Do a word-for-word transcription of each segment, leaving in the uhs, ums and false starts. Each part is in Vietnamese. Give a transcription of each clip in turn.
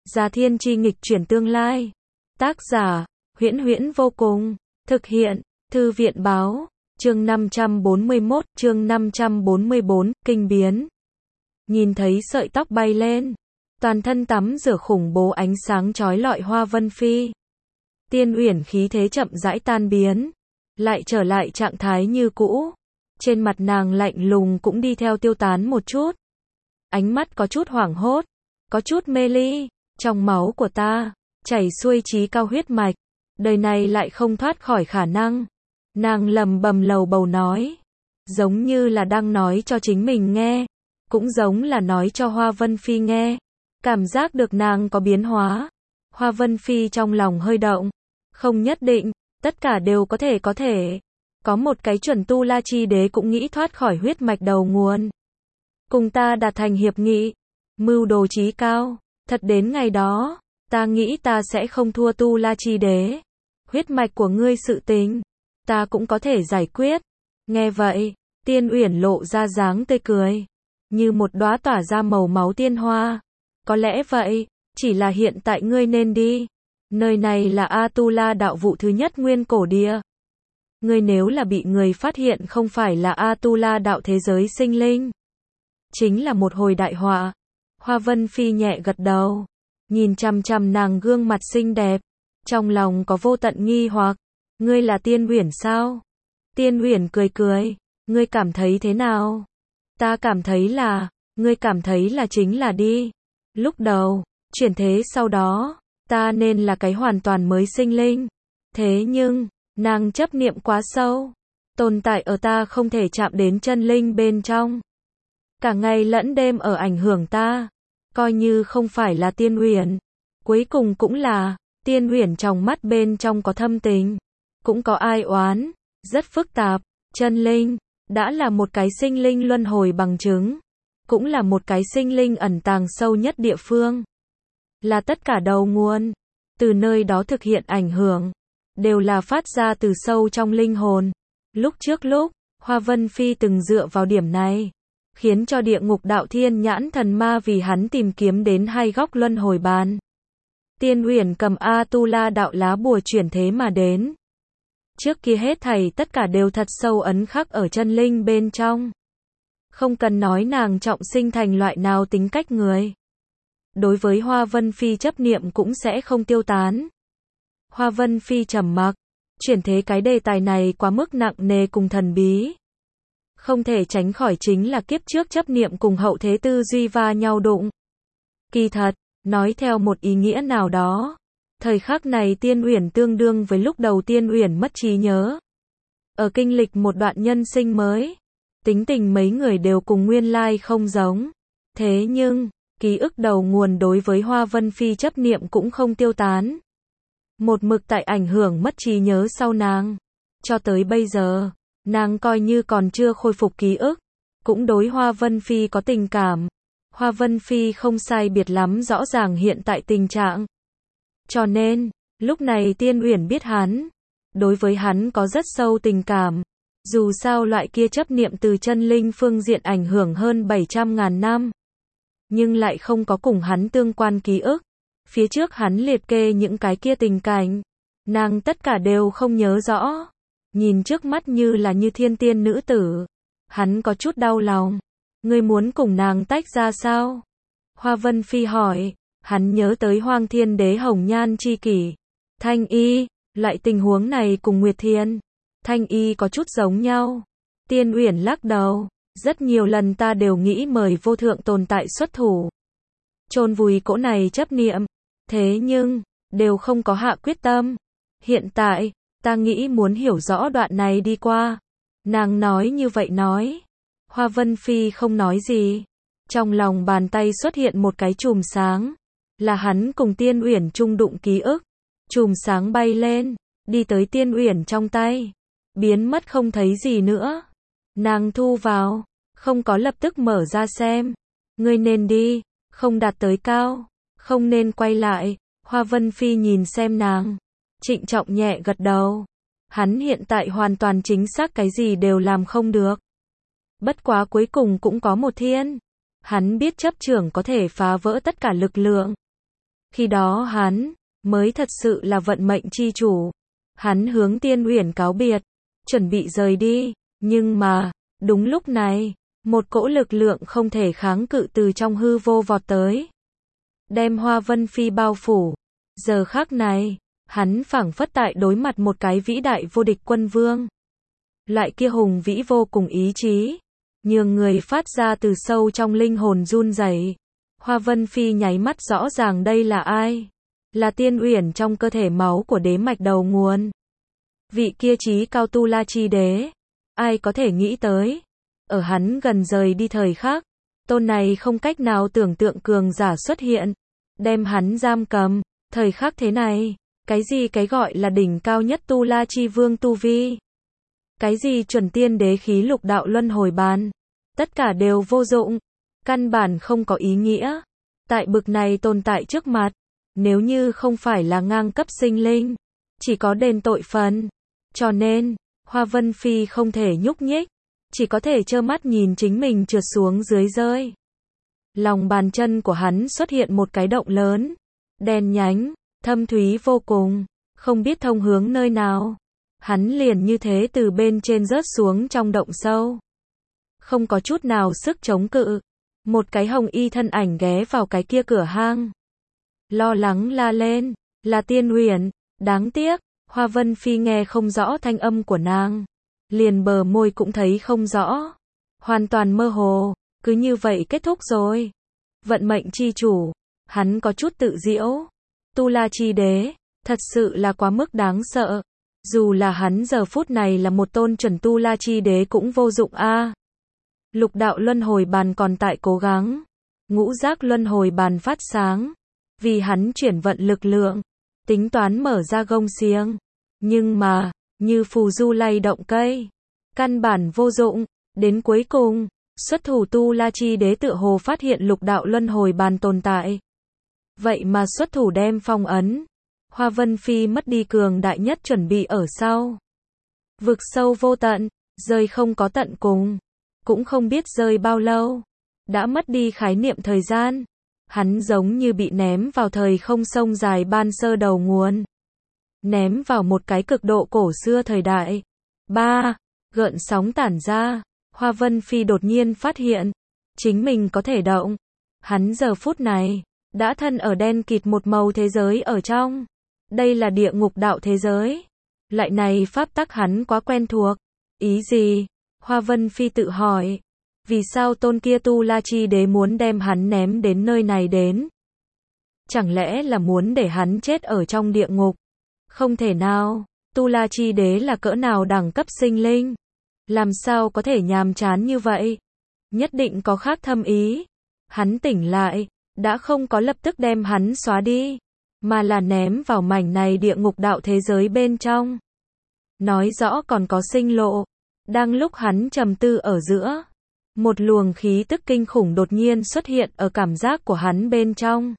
Gia Thiên Chi nghịch chuyển tương lai. Tác giả, Huyễn Huyễn vô cùng. Thực hiện, Thư viện báo. Chương năm trăm bốn mươi mốt, chương năm trăm bốn mươi bốn, kinh biến. Nhìn thấy sợi tóc bay lên, toàn thân tắm rửa khủng bố ánh sáng chói lọi Hoa Vân Phi. Tiên Uyển khí thế chậm rãi tan biến, lại trở lại trạng thái như cũ. Trên mặt nàng lạnh lùng cũng đi theo tiêu tán một chút. Ánh mắt có chút hoảng hốt, có chút mê ly. Trong máu của ta chảy xuôi trí cao huyết mạch, đời này lại không thoát khỏi khả năng. Nàng lầm bầm lầu bầu nói, giống như là đang nói cho chính mình nghe, cũng giống là nói cho Hoa Vân Phi nghe. Cảm giác được nàng có biến hóa, Hoa Vân Phi trong lòng hơi động. Không nhất định, tất cả đều có thể có thể. Có một cái chuẩn tu la chi đế cũng nghĩ thoát khỏi huyết mạch đầu nguồn. Cùng ta đạt thành hiệp nghị, mưu đồ chí cao. Thật đến ngày đó, ta nghĩ ta sẽ không thua tu la chi đế. Huyết mạch của ngươi sự tình, ta cũng có thể giải quyết. Nghe vậy, Tiên Uyển lộ ra dáng tươi cười, như một đóa tỏa ra màu máu tiên hoa. Có lẽ vậy, chỉ là hiện tại ngươi nên đi. Nơi này là A-tu-la đạo vụ thứ nhất nguyên cổ địa. Ngươi nếu là bị người phát hiện không phải là A-tu-la đạo thế giới sinh linh, chính là một hồi đại họa. Hoa Vân Phi nhẹ gật đầu, nhìn chằm chằm nàng gương mặt xinh đẹp, trong lòng có vô tận nghi hoặc. Ngươi là Tiên Uyển sao? Tiên Uyển cười cười, ngươi cảm thấy thế nào? Ta cảm thấy là, ngươi cảm thấy là chính là đi. Lúc đầu, chuyển thế sau đó, ta nên là cái hoàn toàn mới sinh linh. Thế nhưng, nàng chấp niệm quá sâu, tồn tại ở ta không thể chạm đến chân linh bên trong. Cả ngày lẫn đêm ở ảnh hưởng ta, coi như không phải là Tiên Uyển, cuối cùng cũng là. Tiên Uyển trong mắt bên trong có thâm tình, cũng có ai oán, rất phức tạp. Chân linh, đã là một cái sinh linh luân hồi bằng chứng, cũng là một cái sinh linh ẩn tàng sâu nhất địa phương, là tất cả đầu nguồn, từ nơi đó thực hiện ảnh hưởng, đều là phát ra từ sâu trong linh hồn. Lúc trước lúc, Hoa Vân Phi từng dựa vào điểm này, khiến cho địa ngục đạo thiên nhãn thần ma vì hắn tìm kiếm đến hai góc luân hồi bàn. Tiên Uyển cầm A-tu-la đạo lá bùa chuyển thế mà đến. Trước kia hết thảy tất cả đều thật sâu ấn khắc ở chân linh bên trong. Không cần nói nàng trọng sinh thành loại nào tính cách người, đối với Hoa Vân Phi chấp niệm cũng sẽ không tiêu tán. Hoa Vân Phi trầm mặc, chuyển thế cái đề tài này quá mức nặng nề cùng thần bí. Không thể tránh khỏi chính là kiếp trước chấp niệm cùng hậu thế tư duy va nhau đụng. Kỳ thật, nói theo một ý nghĩa nào đó, thời khắc này Tiên Uyển tương đương với lúc đầu Tiên Uyển mất trí nhớ. Ở kinh lịch một đoạn nhân sinh mới, tính tình mấy người đều cùng nguyên lai không giống. Thế nhưng, ký ức đầu nguồn đối với Hoa Vân Phi chấp niệm cũng không tiêu tán. Một mực tại ảnh hưởng mất trí nhớ sau nàng. Cho tới bây giờ, nàng coi như còn chưa khôi phục ký ức, cũng đối Hoa Vân Phi có tình cảm. Hoa Vân Phi không sai biệt lắm rõ ràng hiện tại tình trạng. Cho nên, lúc này Tiên Uyển biết hắn, đối với hắn có rất sâu tình cảm. Dù sao loại kia chấp niệm từ chân linh phương diện ảnh hưởng hơn bảy trăm ngàn năm, nhưng lại không có cùng hắn tương quan ký ức. Phía trước hắn liệt kê những cái kia tình cảnh, nàng tất cả đều không nhớ rõ. Nhìn trước mắt như là như thiên tiên nữ tử, hắn có chút đau lòng. Ngươi muốn cùng nàng tách ra sao? Hoa Vân Phi hỏi. Hắn nhớ tới Hoang Thiên Đế hồng nhan chi kỷ, Thanh Y, loại tình huống này cùng Nguyệt Thiên, Thanh Y có chút giống nhau. Tiên Uyển lắc đầu, rất nhiều lần ta đều nghĩ mời vô thượng tồn tại xuất thủ, chôn vùi cỗ này chấp niệm, thế nhưng, đều không có hạ quyết tâm. Hiện tại, ta nghĩ muốn hiểu rõ đoạn này đi qua. Nàng nói như vậy nói. Hoa Vân Phi không nói gì. Trong lòng bàn tay xuất hiện một cái chùm sáng. Là hắn cùng Tiên Uyển chung đụng ký ức. Chùm sáng bay lên, đi tới Tiên Uyển trong tay, biến mất không thấy gì nữa. Nàng thu vào, không có lập tức mở ra xem. Ngươi nên đi, không đạt tới cao, không nên quay lại. Hoa Vân Phi nhìn xem nàng, trịnh trọng nhẹ gật đầu. Hắn hiện tại hoàn toàn chính xác cái gì đều làm không được. Bất quá cuối cùng cũng có một thiên. Hắn biết chấp trưởng có thể phá vỡ tất cả lực lượng. Khi đó hắn mới thật sự là vận mệnh chi chủ. Hắn hướng Tiên Uyển cáo biệt, chuẩn bị rời đi, nhưng mà, đúng lúc này, một cỗ lực lượng không thể kháng cự từ trong hư vô vọt tới, đem Hoa Vân Phi bao phủ. Giờ khắc này, hắn phảng phất tại đối mặt một cái vĩ đại vô địch quân vương. Loại kia hùng vĩ vô cùng ý chí, nhường người phát ra từ sâu trong linh hồn run rẩy. Hoa Vân Phi nháy mắt rõ ràng đây là ai. Là Tiên Uyển trong cơ thể máu của đế mạch đầu nguồn. Vị kia chí cao tu la chi đế. Ai có thể nghĩ tới. Ở hắn gần rời đi thời khắc, tôn này không cách nào tưởng tượng cường giả xuất hiện. Đem hắn giam cầm. Thời khắc thế này, cái gì cái gọi là đỉnh cao nhất tu la chi vương tu vi. Cái gì chuẩn tiên đế khí lục đạo luân hồi bàn. Tất cả đều vô dụng. Căn bản không có ý nghĩa. Tại bực này tồn tại trước mặt. Nếu như không phải là ngang cấp sinh linh, chỉ có đền tội phần. Cho nên, Hoa Vân Phi không thể nhúc nhích, chỉ có thể trơ mắt nhìn chính mình trượt xuống dưới rơi. Lòng bàn chân của hắn xuất hiện một cái động lớn, đen nhánh, thâm thúy vô cùng, không biết thông hướng nơi nào. Hắn liền như thế từ bên trên rớt xuống trong động sâu. Không có chút nào sức chống cự. Một cái hồng y thân ảnh ghé vào cái kia cửa hang. Lo lắng la lên, là Tiên Uyển. Đáng tiếc, Hoa Vân Phi nghe không rõ thanh âm của nàng. Liền bờ môi cũng thấy không rõ. Hoàn toàn mơ hồ, cứ như vậy kết thúc rồi. Vận mệnh chi chủ, hắn có chút tự giễu. Tu La chi đế, thật sự là quá mức đáng sợ. Dù là hắn giờ phút này là một tôn chuẩn Tu La chi đế cũng vô dụng a. À. Lục đạo luân hồi bàn còn tại cố gắng. Ngũ giác luân hồi bàn phát sáng. Vì hắn chuyển vận lực lượng. Tính toán mở ra gông xiềng. Nhưng mà, như phù du lay động cây. Căn bản vô dụng. Đến cuối cùng, xuất thủ Tu La chi đế tựa hồ phát hiện lục đạo luân hồi bàn tồn tại. Vậy mà xuất thủ đem phong ấn. Hoa Vân Phi mất đi cường đại nhất chuẩn bị ở sau. Vực sâu vô tận, rơi không có tận cùng. Cũng không biết rơi bao lâu. Đã mất đi khái niệm thời gian. Hắn giống như bị ném vào thời không sông dài ban sơ đầu nguồn. Ném vào một cái cực độ cổ xưa thời đại. Ba. Gợn sóng tản ra. Hoa Vân Phi đột nhiên phát hiện. Chính mình có thể động. Hắn giờ phút này. Đã thân ở đen kịt một màu thế giới ở trong. Đây là địa ngục đạo thế giới. Lại này pháp tắc hắn quá quen thuộc. Ý gì? Hoa Vân Phi tự hỏi. Vì sao tôn kia Tu La chi đế muốn đem hắn ném đến nơi này đến? Chẳng lẽ là muốn để hắn chết ở trong địa ngục? Không thể nào. Tu La chi đế là cỡ nào đẳng cấp sinh linh? Làm sao có thể nhàm chán như vậy? Nhất định có khác thâm ý. Hắn tỉnh lại. Đã không có lập tức đem hắn xóa đi. Mà là ném vào mảnh này địa ngục đạo thế giới bên trong. Nói rõ còn có sinh lộ. Đang lúc hắn trầm tư ở giữa. Một luồng khí tức kinh khủng đột nhiên xuất hiện ở cảm giác của hắn bên trong.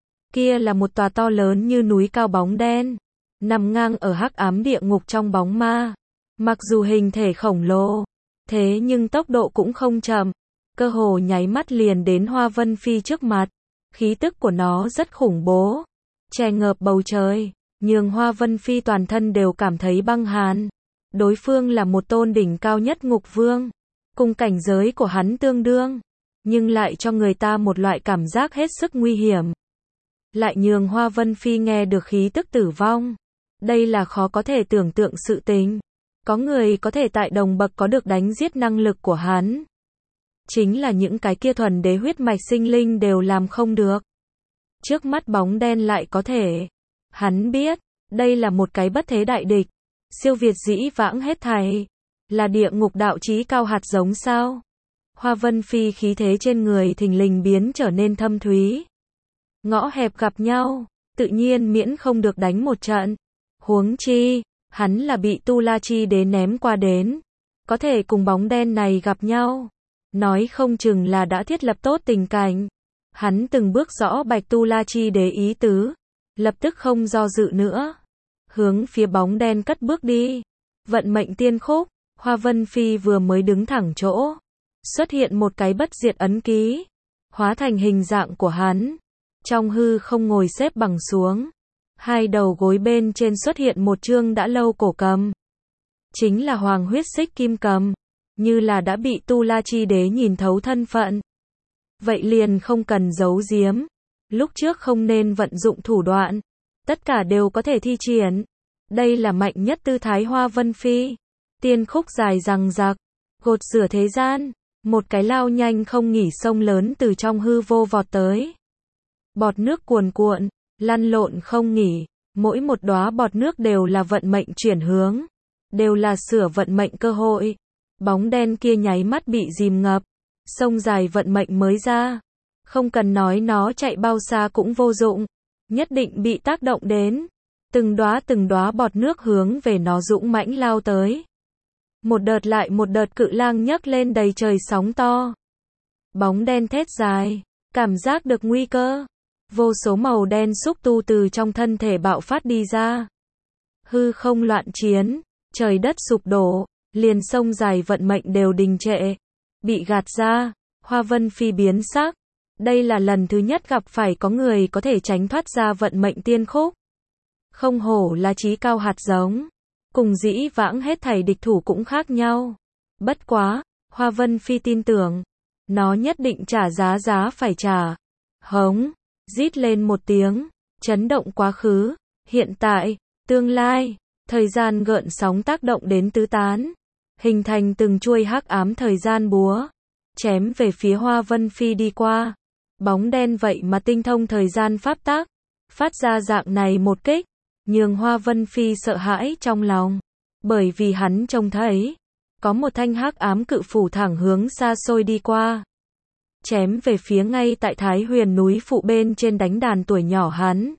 Kia là một tòa to lớn như núi cao bóng đen. Nằm ngang ở hắc ám địa ngục trong bóng ma. Mặc dù hình thể khổng lồ. Thế nhưng tốc độ cũng không chậm. Cơ hồ nháy mắt liền đến Hoa Vân Phi trước mặt. Khí tức của nó rất khủng bố. Che ngợp bầu trời. Nhường Hoa Vân Phi toàn thân đều cảm thấy băng hàn. Đối phương là một tôn đỉnh cao nhất ngục vương. Cùng cảnh giới của hắn tương đương. Nhưng lại cho người ta một loại cảm giác hết sức nguy hiểm. Lại nhường Hoa Vân Phi nghe được khí tức tử vong. Đây là khó có thể tưởng tượng sự tình. Có người có thể tại đồng bậc có được đánh giết năng lực của hắn. Chính là những cái kia thuần đế huyết mạch sinh linh đều làm không được. Trước mắt bóng đen lại có thể. Hắn biết, đây là một cái bất thế đại địch. Siêu việt dĩ vãng hết thảy. Là địa ngục đạo chí cao hạt giống sao? Hoa Vân Phi khí thế trên người thình lình biến trở nên thâm thúy. Ngõ hẹp gặp nhau, tự nhiên miễn không được đánh một trận. Huống chi, hắn là bị Tu La chi đế ném qua đến. Có thể cùng bóng đen này gặp nhau. Nói không chừng là đã thiết lập tốt tình cảnh. Hắn từng bước rõ bạch Tu La chi đế ý tứ. Lập tức không do dự nữa. Hướng phía bóng đen cất bước đi. Vận mệnh tiên khúc. Hoa Vân Phi vừa mới đứng thẳng chỗ. Xuất hiện một cái bất diệt ấn ký. Hóa thành hình dạng của hắn. Trong hư không ngồi xếp bằng xuống. Hai đầu gối bên trên xuất hiện một chương đã lâu cổ cầm. Chính là hoàng huyết xích kim cầm. Như là đã bị Tu La Chi Đế nhìn thấu thân phận. Vậy liền không cần giấu giếm. Lúc trước không nên vận dụng thủ đoạn. Tất cả đều có thể thi triển. Đây là mạnh nhất tư thái Hoa Vân Phi. Tiên khúc dài rằng rạc. Gột rửa thế gian. Một cái lao nhanh không nghỉ sông lớn từ trong hư vô vọt tới. Bọt nước cuồn cuộn, lăn lộn không nghỉ. Mỗi một đóa bọt nước đều là vận mệnh chuyển hướng. Đều là sửa vận mệnh cơ hội. Bóng đen kia nháy mắt bị dìm ngập. Sông dài vận mệnh mới ra. Không cần nói nó chạy bao xa cũng vô dụng. Nhất định bị tác động đến. Từng đóa từng đóa bọt nước hướng về nó dũng mãnh lao tới. Một đợt lại một đợt cự lang nhấc lên đầy trời sóng to. Bóng đen thét dài. Cảm giác được nguy cơ. Vô số màu đen xúc tu từ trong thân thể bạo phát đi ra. Hư không loạn chiến. Trời đất sụp đổ. Liền sông dài vận mệnh đều đình trệ. Bị gạt ra. Hoa Vân Phi biến sắc. Đây là lần thứ nhất gặp phải có người có thể tránh thoát ra vận mệnh tiên khúc. Không hổ là chí cao hạt giống. Cùng dĩ vãng hết thảy địch thủ cũng khác nhau. Bất quá, Hoa Vân Phi tin tưởng. Nó nhất định trả giá giá phải trả. Hống, rít lên một tiếng. Chấn động quá khứ, hiện tại, tương lai. Thời gian gợn sóng tác động đến tứ tán. Hình thành từng chuôi hắc ám thời gian búa. Chém về phía Hoa Vân Phi đi qua. Bóng đen vậy mà tinh thông thời gian pháp tắc. Phát ra dạng này một kích. Nhường Hoa Vân Phi sợ hãi trong lòng. Bởi vì hắn trông thấy. Có một thanh hắc ám cự phủ thẳng hướng xa xôi đi qua. Chém về phía ngay tại Thái Huyền núi phụ bên trên đánh đàn tuổi nhỏ hắn.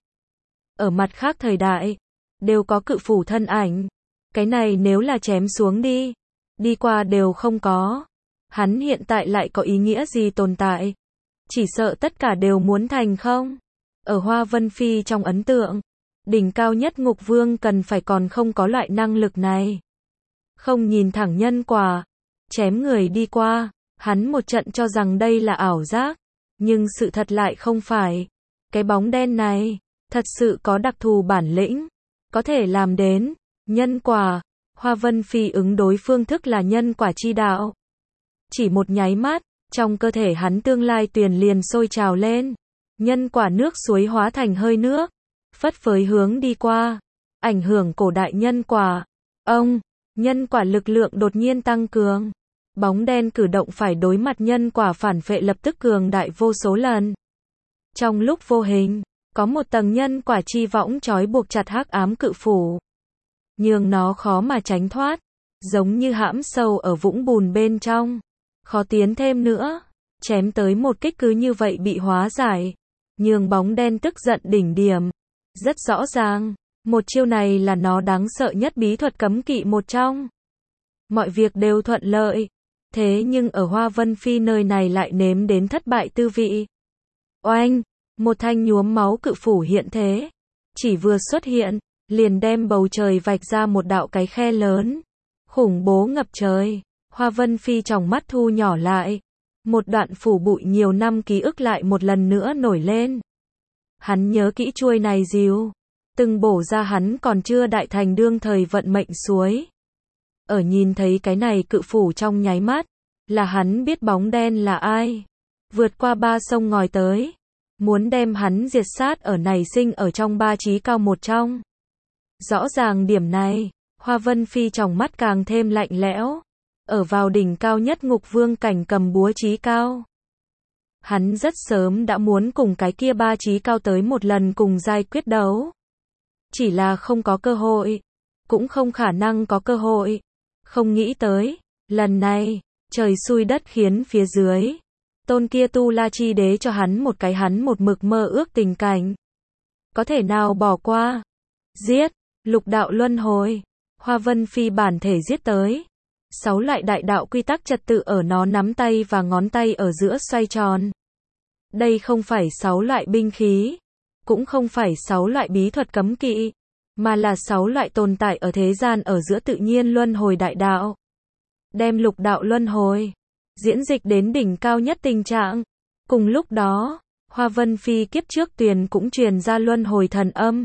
Ở mặt khác thời đại. Đều có cự phủ thân ảnh. Cái này nếu là chém xuống đi. Đi qua đều không có. Hắn hiện tại lại có ý nghĩa gì tồn tại. Chỉ sợ tất cả đều muốn thành không. Ở Hoa Vân Phi trong ấn tượng. Đỉnh cao nhất ngục vương cần phải còn không có loại năng lực này. Không nhìn thẳng nhân quả. Chém người đi qua. Hắn một trận cho rằng đây là ảo giác. Nhưng sự thật lại không phải. Cái bóng đen này. Thật sự có đặc thù bản lĩnh. Có thể làm đến. Nhân quả. Hoa Vân Phi ứng đối phương thức là nhân quả chi đạo. Chỉ một nháy mắt. Trong cơ thể hắn tương lai tuyền liền sôi trào lên. Nhân quả nước suối hóa thành hơi nước. Phất phới hướng đi qua. Ảnh hưởng cổ đại nhân quả. Ông, nhân quả lực lượng đột nhiên tăng cường. Bóng đen cử động phải đối mặt nhân quả phản phệ lập tức cường đại vô số lần. Trong lúc vô hình, có một tầng nhân quả chi võng trói buộc chặt hắc ám cự phủ. Nhường nó khó mà tránh thoát. Giống như hãm sâu ở vũng bùn bên trong. Khó tiến thêm nữa. Chém tới một kích cứ như vậy bị hóa giải. Nhường bóng đen tức giận đỉnh điểm. Rất rõ ràng, một chiêu này là nó đáng sợ nhất bí thuật cấm kỵ một trong. Mọi việc đều thuận lợi. Thế nhưng ở Hoa Vân Phi nơi này lại nếm đến thất bại tư vị. Oanh, một thanh nhuốm máu cự phủ hiện thế. Chỉ vừa xuất hiện, liền đem bầu trời vạch ra một đạo cái khe lớn. Khủng bố ngập trời. Hoa Vân Phi tròng mắt thu nhỏ lại. Một đoạn phủ bụi nhiều năm ký ức lại một lần nữa nổi lên. Hắn nhớ kỹ chuôi này díu. Từng bổ ra hắn còn chưa đại thành đương thời vận mệnh suối. Ở nhìn thấy cái này cự phủ trong nháy mắt. Là hắn biết bóng đen là ai. Vượt qua ba sông ngòi tới. Muốn đem hắn diệt sát ở này sinh ở trong ba chí cao một trong. Rõ ràng điểm này. Hoa Vân Phi trong mắt càng thêm lạnh lẽo. Ở vào đỉnh cao nhất ngục vương cảnh cầm búa chí cao. Hắn rất sớm đã muốn cùng cái kia ba chí cao tới một lần cùng giai quyết đấu. Chỉ là không có cơ hội. Cũng không khả năng có cơ hội. Không nghĩ tới. Lần này, trời xui đất khiến phía dưới. Tôn kia Tu La Chi Đế cho hắn một cái hắn một mực mơ ước tình cảnh. Có thể nào bỏ qua. Giết. Lục đạo luân hồi. Hoa Vân Phi bản thể giết tới. Sáu loại đại đạo quy tắc trật tự ở nó nắm tay và ngón tay ở giữa xoay tròn. Đây không phải sáu loại binh khí. Cũng không phải sáu loại bí thuật cấm kỵ. Mà là sáu loại tồn tại ở thế gian ở giữa tự nhiên luân hồi đại đạo. Đem lục đạo luân hồi. Diễn dịch đến đỉnh cao nhất tình trạng. Cùng lúc đó, Hoa Vân Phi kiếp trước tuyền cũng truyền ra luân hồi thần âm.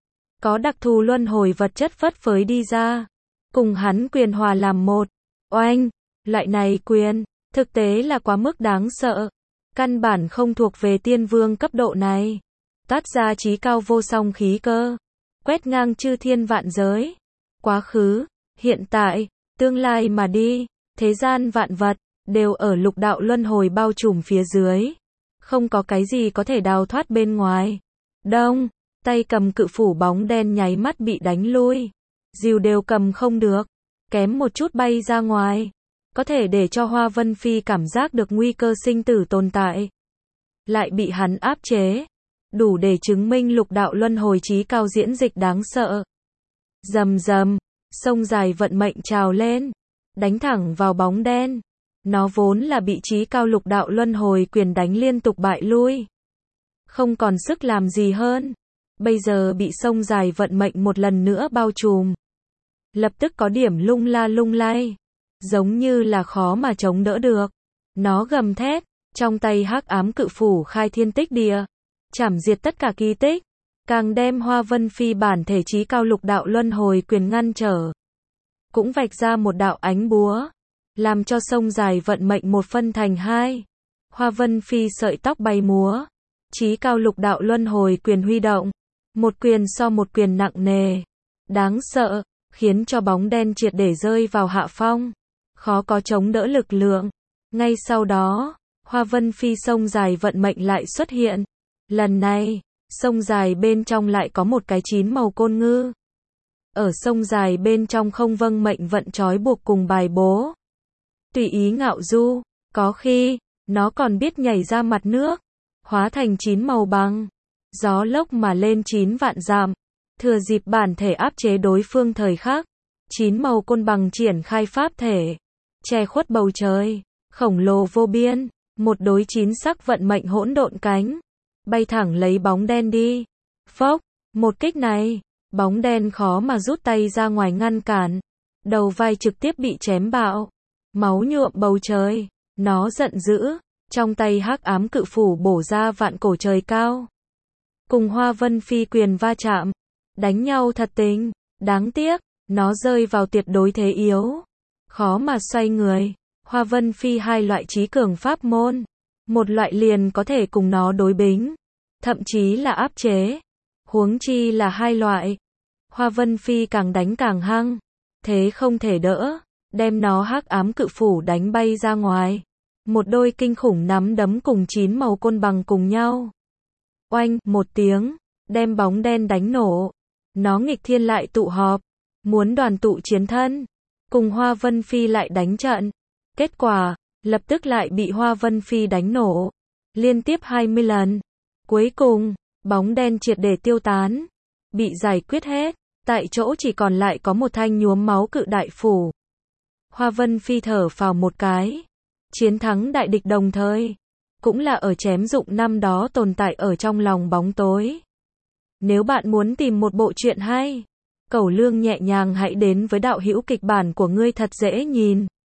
Có đặc thù luân hồi vật chất phất phới đi ra. Cùng hắn quyền hòa làm một. Oanh, loại này quyền, thực tế là quá mức đáng sợ. Căn bản không thuộc về tiên vương cấp độ này. Tát ra chí cao vô song khí cơ. Quét ngang chư thiên vạn giới. Quá khứ, hiện tại, tương lai mà đi. Thế gian vạn vật, đều ở lục đạo luân hồi bao trùm phía dưới. Không có cái gì có thể đào thoát bên ngoài. Đông, tay cầm cự phủ bóng đen nháy mắt bị đánh lui. Dìu đều cầm không được. Kém một chút bay ra ngoài. Có thể để cho Hoa Vân Phi cảm giác được nguy cơ sinh tử tồn tại. Lại bị hắn áp chế. Đủ để chứng minh lục đạo luân hồi chí cao diễn dịch đáng sợ. Rầm rầm, sông dài vận mệnh trào lên. Đánh thẳng vào bóng đen. Nó vốn là bị chí cao lục đạo luân hồi quyền đánh liên tục bại lui. Không còn sức làm gì hơn. Bây giờ bị sông dài vận mệnh một lần nữa bao trùm. Lập tức có điểm lung la lung lay. Giống như là khó mà chống đỡ được. Nó gầm thét. Trong tay hắc ám cự phủ khai thiên tích địa. Chảm diệt tất cả kỳ tích. Càng đem Hoa Vân Phi bản thể chí cao lục đạo luân hồi quyền ngăn trở. Cũng vạch ra một đạo ánh búa. Làm cho sông dài vận mệnh một phân thành hai. Hoa Vân Phi sợi tóc bay múa. Chí cao lục đạo luân hồi quyền huy động. Một quyền so một quyền nặng nề. Đáng sợ, khiến cho bóng đen triệt để rơi vào hạ phong. Khó có chống đỡ lực lượng. Ngay sau đó, Hoa Vân Phi sông dài vận mệnh lại xuất hiện. Lần này, sông dài bên trong lại có một cái chín màu côn ngư. Ở sông dài bên trong không vâng mệnh vận trói buộc cùng bài bố. Tùy ý ngạo du, có khi, nó còn biết nhảy ra mặt nước. Hóa thành chín màu băng. Gió lốc mà lên chín vạn dặm. Thừa dịp bản thể áp chế đối phương thời khắc. Chín màu côn bằng triển khai pháp thể. Che khuất bầu trời. Khổng lồ vô biên. Một đối chín sắc vận mệnh hỗn độn cánh. Bay thẳng lấy bóng đen đi. Phốc, một kích này. Bóng đen khó mà rút tay ra ngoài ngăn cản. Đầu vai trực tiếp bị chém bạo. Máu nhuộm bầu trời. Nó giận dữ. Trong tay hắc ám cự phủ bổ ra vạn cổ trời cao. Cùng Hoa Vân Phi quyền va chạm. Đánh nhau thật tình. Đáng tiếc, nó rơi vào tuyệt đối thế yếu. Khó mà xoay người. Hoa Vân Phi hai loại trí cường pháp môn. Một loại liền có thể cùng nó đối bính. Thậm chí là áp chế. Huống chi là hai loại. Hoa Vân Phi càng đánh càng hăng. Thế không thể đỡ. Đem nó hắc ám cự phủ đánh bay ra ngoài. Một đôi kinh khủng nắm đấm cùng chín màu côn bằng cùng nhau. Oanh, một tiếng. Đem bóng đen đánh nổ. Nó nghịch thiên lại tụ họp. Muốn đoàn tụ chiến thân. Cùng Hoa Vân Phi lại đánh trận. Kết quả, lập tức lại bị Hoa Vân Phi đánh nổ. Liên tiếp hai mươi lần. Cuối cùng, bóng đen triệt để tiêu tán. Bị giải quyết hết. Tại chỗ chỉ còn lại có một thanh nhuốm máu cự đại phủ. Hoa Vân Phi thở phào một cái. Chiến thắng đại địch đồng thời. Cũng là ở chém dụng năm đó tồn tại ở trong lòng bóng tối. Nếu bạn muốn tìm một bộ truyện hay, Cẩu Lương nhẹ nhàng hãy đến với đạo hữu kịch bản của ngươi thật dễ nhìn.